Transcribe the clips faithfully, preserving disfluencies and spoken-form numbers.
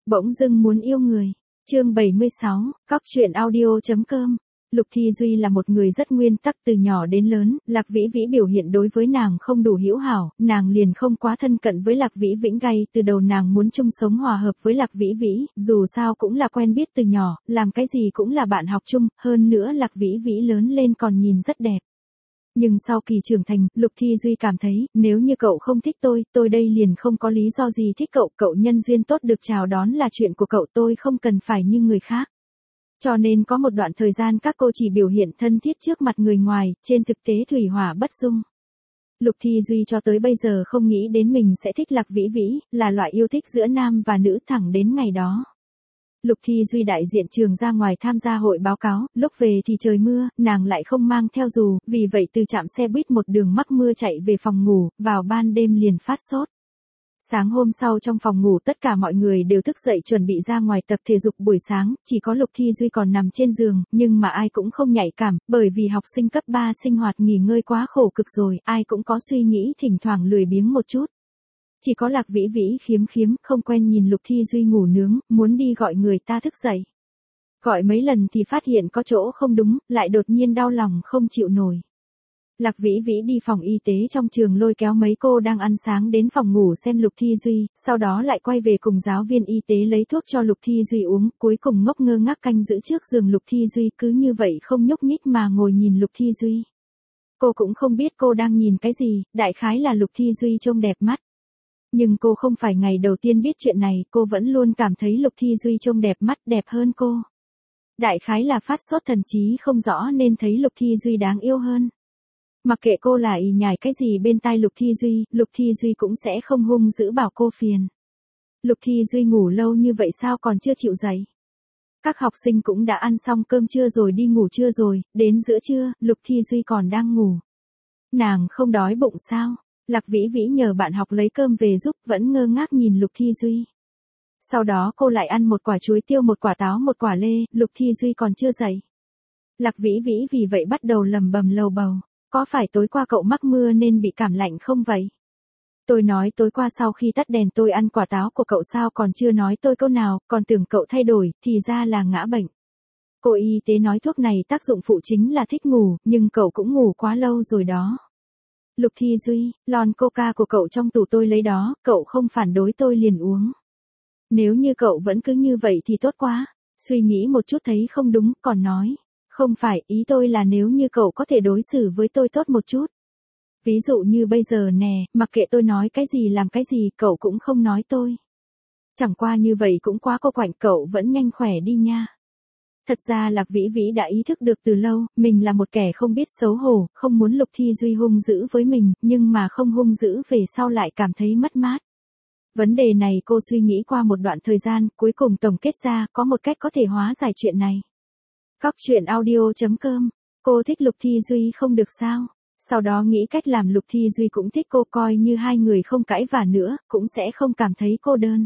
Bỗng dưng muốn yêu người. Chương bảy mươi sáu, cóc truyện audio chấm com. Lục Thi Duy là một người rất nguyên tắc từ nhỏ đến lớn, Lạc Vĩ Vĩ biểu hiện đối với nàng không đủ hữu hảo, nàng liền không quá thân cận với Lạc Vĩ Vĩnh gay từ đầu nàng muốn chung sống hòa hợp với Lạc Vĩ Vĩ, dù sao cũng là quen biết từ nhỏ, làm cái gì cũng là bạn học chung, hơn nữa Lạc Vĩ Vĩ lớn lên còn nhìn rất đẹp. Nhưng sau kỳ trưởng thành, Lục Thi Duy cảm thấy, nếu như cậu không thích tôi, tôi đây liền không có lý do gì thích cậu, cậu nhân duyên tốt được chào đón là chuyện của cậu, tôi không cần phải như người khác. Cho nên có một đoạn thời gian các cô chỉ biểu hiện thân thiết trước mặt người ngoài, trên thực tế thủy hỏa bất dung. Lục Thi Duy cho tới bây giờ không nghĩ đến mình sẽ thích Lạc Vĩ Vĩ, là loại yêu thích giữa nam và nữ thẳng đến ngày đó. Lục Thi Duy đại diện trường ra ngoài tham gia hội báo cáo, lúc về thì trời mưa, nàng lại không mang theo dù, vì vậy từ trạm xe buýt một đường mắc mưa chạy về phòng ngủ, vào ban đêm liền phát sốt. Sáng hôm sau trong phòng ngủ tất cả mọi người đều thức dậy chuẩn bị ra ngoài tập thể dục buổi sáng, chỉ có Lục Thi Duy còn nằm trên giường, nhưng mà ai cũng không nhạy cảm, bởi vì học sinh cấp ba sinh hoạt nghỉ ngơi quá khổ cực rồi, ai cũng có suy nghĩ thỉnh thoảng lười biếng một chút. Chỉ có Lạc Vĩ Vĩ khiếm khiếm, không quen nhìn Lục Thi Duy ngủ nướng, muốn đi gọi người ta thức dậy. Gọi mấy lần thì phát hiện có chỗ không đúng, lại đột nhiên đau lòng không chịu nổi. Lạc Vĩ Vĩ đi phòng y tế trong trường lôi kéo mấy cô đang ăn sáng đến phòng ngủ xem Lục Thi Duy, sau đó lại quay về cùng giáo viên y tế lấy thuốc cho Lục Thi Duy uống, cuối cùng ngốc ngơ ngác canh giữ trước giường Lục Thi Duy cứ như vậy không nhúc nhích mà ngồi nhìn Lục Thi Duy. Cô cũng không biết cô đang nhìn cái gì, đại khái là Lục Thi Duy trông đẹp mắt. Nhưng cô không phải ngày đầu tiên biết chuyện này, cô vẫn luôn cảm thấy Lục Thi Duy trông đẹp mắt, đẹp hơn cô. Đại khái là phát sốt thần trí không rõ nên thấy Lục Thi Duy đáng yêu hơn. Mặc kệ cô là ì nhải cái gì bên tai Lục Thi Duy, Lục Thi Duy cũng sẽ không hung dữ bảo cô phiền. Lục Thi Duy ngủ lâu như vậy sao còn chưa chịu dậy? Các học sinh cũng đã ăn xong cơm trưa rồi đi ngủ trưa rồi, đến giữa trưa, Lục Thi Duy còn đang ngủ. Nàng không đói bụng sao? Lạc Vĩ Vĩ nhờ bạn học lấy cơm về giúp, vẫn ngơ ngác nhìn Lục Thi Duy. Sau đó cô lại ăn một quả chuối tiêu, một quả táo, một quả lê, Lục Thi Duy còn chưa dậy. Lạc Vĩ Vĩ vì vậy bắt đầu lầm bầm lầu bầu, có phải tối qua cậu mắc mưa nên bị cảm lạnh không vậy? Tôi nói tối qua sau khi tắt đèn tôi ăn quả táo của cậu sao còn chưa nói tôi câu nào, còn tưởng cậu thay đổi, thì ra là ngã bệnh. Cô y tế nói thuốc này tác dụng phụ chính là thích ngủ, nhưng cậu cũng ngủ quá lâu rồi đó. Lục Thi Duy, lon coca của cậu trong tủ tôi lấy đó, cậu không phản đối tôi liền uống. Nếu như cậu vẫn cứ như vậy thì tốt quá, suy nghĩ một chút thấy không đúng, còn nói. Không phải, ý tôi là nếu như cậu có thể đối xử với tôi tốt một chút. Ví dụ như bây giờ nè, mặc kệ tôi nói cái gì làm cái gì, cậu cũng không nói tôi. Chẳng qua như vậy cũng quá cô quạnh, cậu vẫn nhanh khỏe đi nha. Thật ra Lạc Vĩ Vĩ đã ý thức được từ lâu, mình là một kẻ không biết xấu hổ, không muốn Lục Thi Duy hung dữ với mình, nhưng mà không hung dữ về sau lại cảm thấy mất mát. Vấn đề này cô suy nghĩ qua một đoạn thời gian, cuối cùng tổng kết ra có một cách có thể hóa giải chuyện này. Cóc truyện audio chấm com, cô thích Lục Thi Duy không được sao? Sau đó nghĩ cách làm Lục Thi Duy cũng thích cô, coi như hai người không cãi vã nữa, cũng sẽ không cảm thấy cô đơn.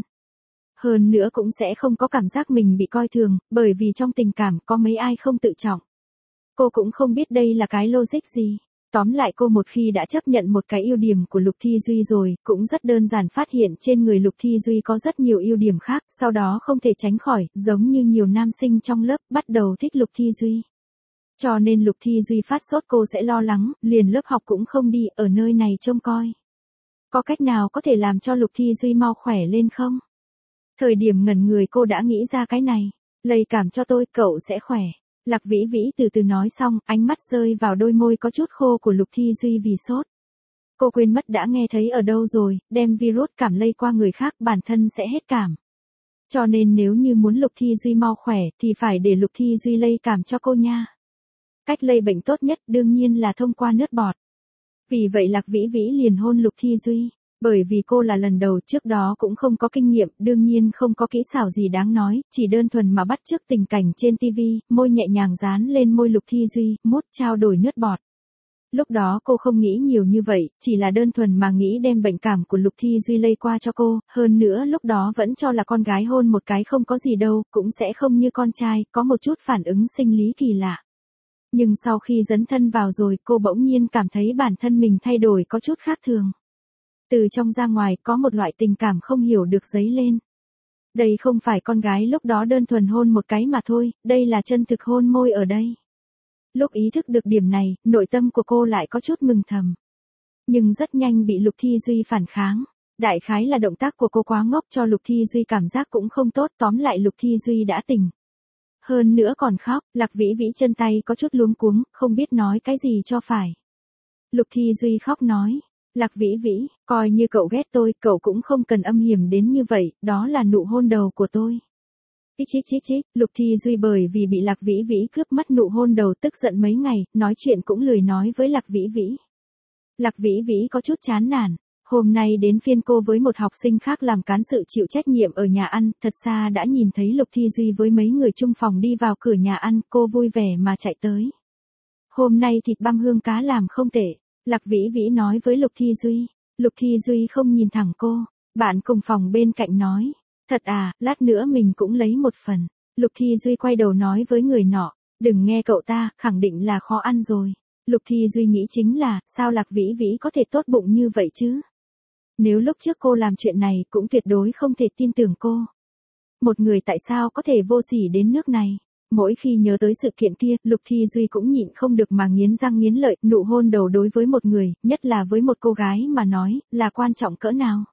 Hơn nữa cũng sẽ không có cảm giác mình bị coi thường, bởi vì trong tình cảm có mấy ai không tự trọng. Cô cũng không biết đây là cái logic gì. Tóm lại cô một khi đã chấp nhận một cái ưu điểm của Lục Thi Duy rồi, cũng rất đơn giản phát hiện trên người Lục Thi Duy có rất nhiều ưu điểm khác, sau đó không thể tránh khỏi, giống như nhiều nam sinh trong lớp, bắt đầu thích Lục Thi Duy. Cho nên Lục Thi Duy phát sốt cô sẽ lo lắng, liền lớp học cũng không đi, ở nơi này trông coi. Có cách nào có thể làm cho Lục Thi Duy mau khỏe lên không? Thời điểm ngẩn người cô đã nghĩ ra cái này, lây cảm cho tôi, cậu sẽ khỏe. Lạc Vĩ Vĩ từ từ nói xong, ánh mắt rơi vào đôi môi có chút khô của Lục Thi Duy vì sốt. Cô quên mất đã nghe thấy ở đâu rồi, đem virus cảm lây qua người khác bản thân sẽ hết cảm. Cho nên nếu như muốn Lục Thi Duy mau khỏe thì phải để Lục Thi Duy lây cảm cho cô nha. Cách lây bệnh tốt nhất đương nhiên là thông qua nước bọt. Vì vậy Lạc Vĩ Vĩ liền hôn Lục Thi Duy. Bởi vì cô là lần đầu, trước đó cũng không có kinh nghiệm, đương nhiên không có kỹ xảo gì đáng nói, chỉ đơn thuần mà bắt chước tình cảnh trên tivi, môi nhẹ nhàng dán lên môi Lục Thi Duy, mốt trao đổi nước bọt. Lúc đó cô không nghĩ nhiều như vậy, chỉ là đơn thuần mà nghĩ đem bệnh cảm của Lục Thi Duy lây qua cho cô, hơn nữa lúc đó vẫn cho là con gái hôn một cái không có gì đâu, cũng sẽ không như con trai, có một chút phản ứng sinh lý kỳ lạ. Nhưng sau khi dấn thân vào rồi, cô bỗng nhiên cảm thấy bản thân mình thay đổi có chút khác thường. Từ trong ra ngoài có một loại tình cảm không hiểu được dấy lên. Đây không phải con gái lúc đó đơn thuần hôn một cái mà thôi, đây là chân thực hôn môi ở đây. Lúc ý thức được điểm này, nội tâm của cô lại có chút mừng thầm. Nhưng rất nhanh bị Lục Thi Duy phản kháng. Đại khái là động tác của cô quá ngốc cho Lục Thi Duy cảm giác cũng không tốt, tóm lại Lục Thi Duy đã tỉnh. Hơn nữa còn khóc, Lạc Vĩ Vĩ chân tay có chút luống cuống, không biết nói cái gì cho phải. Lục Thi Duy khóc nói, Lạc Vĩ Vĩ, coi như cậu ghét tôi, cậu cũng không cần âm hiểm đến như vậy, đó là nụ hôn đầu của tôi. Chích chích chích chích, Lục Thi Duy bởi vì bị Lạc Vĩ Vĩ cướp mất nụ hôn đầu tức giận mấy ngày, nói chuyện cũng lười nói với Lạc Vĩ Vĩ. Lạc Vĩ Vĩ có chút chán nản. Hôm nay đến phiên cô với một học sinh khác làm cán sự chịu trách nhiệm ở nhà ăn, thật xa đã nhìn thấy Lục Thi Duy với mấy người chung phòng đi vào cửa nhà ăn, cô vui vẻ mà chạy tới. Hôm nay thịt băm hương cá làm không tệ, Lạc Vĩ Vĩ nói với Lục Thi Duy. Lục Thi Duy không nhìn thẳng cô, bạn cùng phòng bên cạnh nói, thật à, lát nữa mình cũng lấy một phần. Lục Thi Duy quay đầu nói với người nọ, đừng nghe cậu ta, khẳng định là khó ăn rồi. Lục Thi Duy nghĩ chính là, sao Lạc Vĩ Vĩ có thể tốt bụng như vậy chứ? Nếu lúc trước cô làm chuyện này cũng tuyệt đối không thể tin tưởng cô. Một người tại sao có thể vô sỉ đến nước này? Mỗi khi nhớ tới sự kiện kia, Lục Thi Duy cũng nhịn không được mà nghiến răng nghiến lợi, nụ hôn đầu đối với một người, nhất là với một cô gái mà nói, là quan trọng cỡ nào.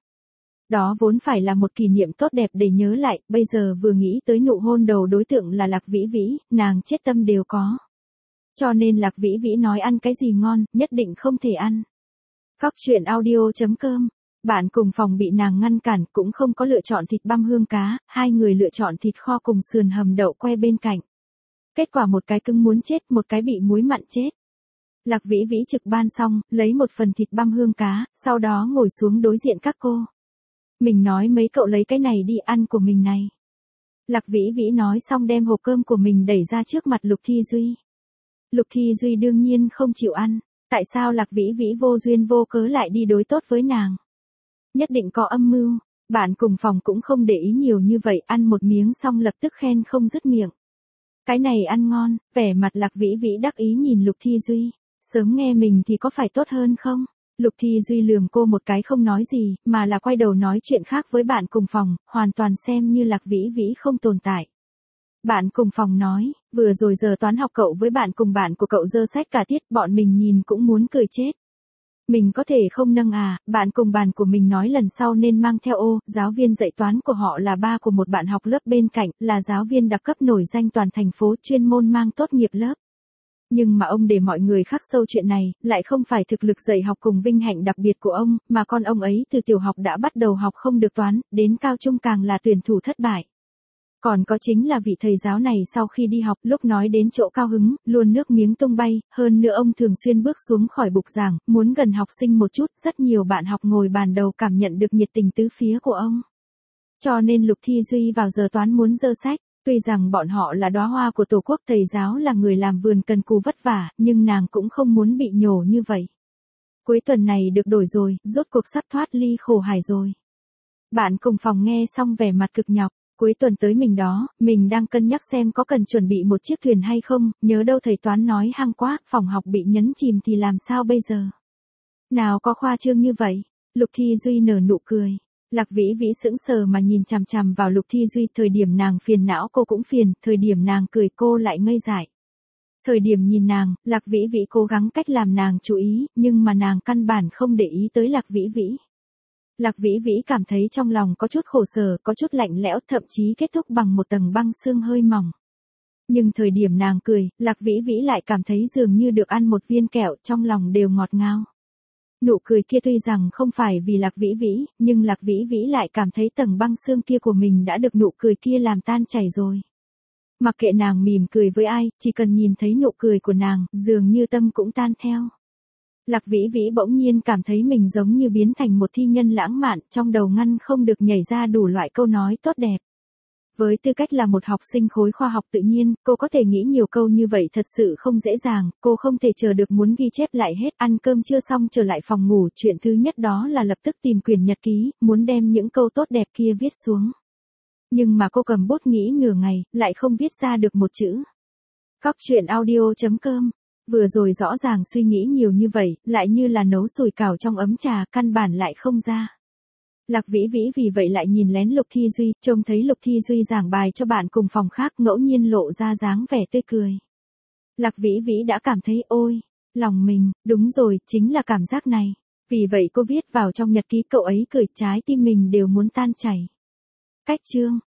Đó vốn phải là một kỷ niệm tốt đẹp để nhớ lại, bây giờ vừa nghĩ tới nụ hôn đầu đối tượng là Lạc Vĩ Vĩ, nàng chết tâm đều có. Cho nên Lạc Vĩ Vĩ nói ăn cái gì ngon, nhất định không thể ăn. Cóc truyện audio chấm com. Bạn cùng phòng bị nàng ngăn cản, cũng không có lựa chọn thịt băm hương cá, hai người lựa chọn thịt kho cùng sườn hầm đậu que bên cạnh. Kết quả một cái cưng muốn chết, một cái bị muối mặn chết. Lạc Vĩ Vĩ trực ban xong, lấy một phần thịt băm hương cá, sau đó ngồi xuống đối diện các cô. Mình nói mấy cậu lấy cái này đi ăn của mình này. Lạc Vĩ Vĩ nói xong đem hộp cơm của mình đẩy ra trước mặt Lục Thi Duy. Lục Thi Duy đương nhiên không chịu ăn, tại sao Lạc Vĩ Vĩ vô duyên vô cớ lại đi đối tốt với nàng? Nhất định có âm mưu, bạn cùng phòng cũng không để ý nhiều như vậy, ăn một miếng xong lập tức khen không dứt miệng. Cái này ăn ngon, vẻ mặt Lạc Vĩ Vĩ đắc ý nhìn Lục Thi Duy, sớm nghe mình thì có phải tốt hơn không? Lục Thi Duy lườm cô một cái không nói gì, mà là quay đầu nói chuyện khác với bạn cùng phòng, hoàn toàn xem như Lạc Vĩ Vĩ không tồn tại. Bạn cùng phòng nói, vừa rồi giờ toán học cậu với bạn cùng bạn của cậu dơ sách cả tiết, bọn mình nhìn cũng muốn cười chết. Mình có thể không nâng à, bạn cùng bàn của mình nói lần sau nên mang theo ô, giáo viên dạy toán của họ là ba của một bạn học lớp bên cạnh, là giáo viên đặc cấp nổi danh toàn thành phố, chuyên môn mang tốt nghiệp lớp. Nhưng mà ông để mọi người khắc sâu chuyện này, lại không phải thực lực dạy học cùng vinh hạnh đặc biệt của ông, mà con ông ấy từ tiểu học đã bắt đầu học không được toán, đến cao trung càng là tuyển thủ thất bại. Còn có chính là vị thầy giáo này sau khi đi học, lúc nói đến chỗ cao hứng, luôn nước miếng tung bay, hơn nữa ông thường xuyên bước xuống khỏi bục giảng, muốn gần học sinh một chút, rất nhiều bạn học ngồi bàn đầu cảm nhận được nhiệt tình tứ phía của ông. Cho nên Lục Thi Duy vào giờ toán muốn dơ sách, tuy rằng bọn họ là đóa hoa của tổ quốc, thầy giáo là người làm vườn cần cù vất vả, nhưng nàng cũng không muốn bị nhổ như vậy. Cuối tuần này được đổi rồi, rốt cuộc sắp thoát ly khổ hải rồi. Bạn cùng phòng nghe xong vẻ mặt cực nhọc. Cuối tuần tới mình đó, mình đang cân nhắc xem có cần chuẩn bị một chiếc thuyền hay không, nhớ đâu thầy toán nói hăng quá, phòng học bị nhấn chìm thì làm sao bây giờ? Nào có khoa trương như vậy? Lục Thi Duy nở nụ cười. Lạc Vĩ Vĩ sững sờ mà nhìn chằm chằm vào Lục Thi Duy, thời điểm nàng phiền não cô cũng phiền, thời điểm nàng cười cô lại ngây dại. Thời điểm nhìn nàng, Lạc Vĩ Vĩ cố gắng cách làm nàng chú ý, nhưng mà nàng căn bản không để ý tới Lạc Vĩ Vĩ. Lạc Vĩ Vĩ cảm thấy trong lòng có chút khổ sở, có chút lạnh lẽo, thậm chí kết thúc bằng một tầng băng sương hơi mỏng. Nhưng thời điểm nàng cười, Lạc Vĩ Vĩ lại cảm thấy dường như được ăn một viên kẹo, trong lòng đều ngọt ngào. Nụ cười kia tuy rằng không phải vì Lạc Vĩ Vĩ, nhưng Lạc Vĩ Vĩ lại cảm thấy tầng băng sương kia của mình đã được nụ cười kia làm tan chảy rồi. Mặc kệ nàng mỉm cười với ai, chỉ cần nhìn thấy nụ cười của nàng, dường như tâm cũng tan theo. Lạc Vĩ Vĩ bỗng nhiên cảm thấy mình giống như biến thành một thi nhân lãng mạn, trong đầu ngăn không được nhảy ra đủ loại câu nói tốt đẹp. Với tư cách là một học sinh khối khoa học tự nhiên, cô có thể nghĩ nhiều câu như vậy thật sự không dễ dàng, cô không thể chờ được muốn ghi chép lại hết, ăn cơm chưa xong trở lại phòng ngủ, chuyện thứ nhất đó là lập tức tìm quyển nhật ký, muốn đem những câu tốt đẹp kia viết xuống. Nhưng mà cô cầm bút nghĩ nửa ngày, lại không viết ra được một chữ. Cóc truyện audio chấm com. Vừa rồi rõ ràng suy nghĩ nhiều như vậy, lại như là nấu sủi cảo trong ấm trà, căn bản lại không ra. Lạc Vĩ Vĩ vì vậy lại nhìn lén Lục Thi Duy, trông thấy Lục Thi Duy giảng bài cho bạn cùng phòng khác, ngẫu nhiên lộ ra dáng vẻ tươi cười. Lạc Vĩ Vĩ đã cảm thấy ôi, lòng mình, đúng rồi, chính là cảm giác này. Vì vậy cô viết vào trong nhật ký, cậu ấy cười trái tim mình đều muốn tan chảy. Cách chương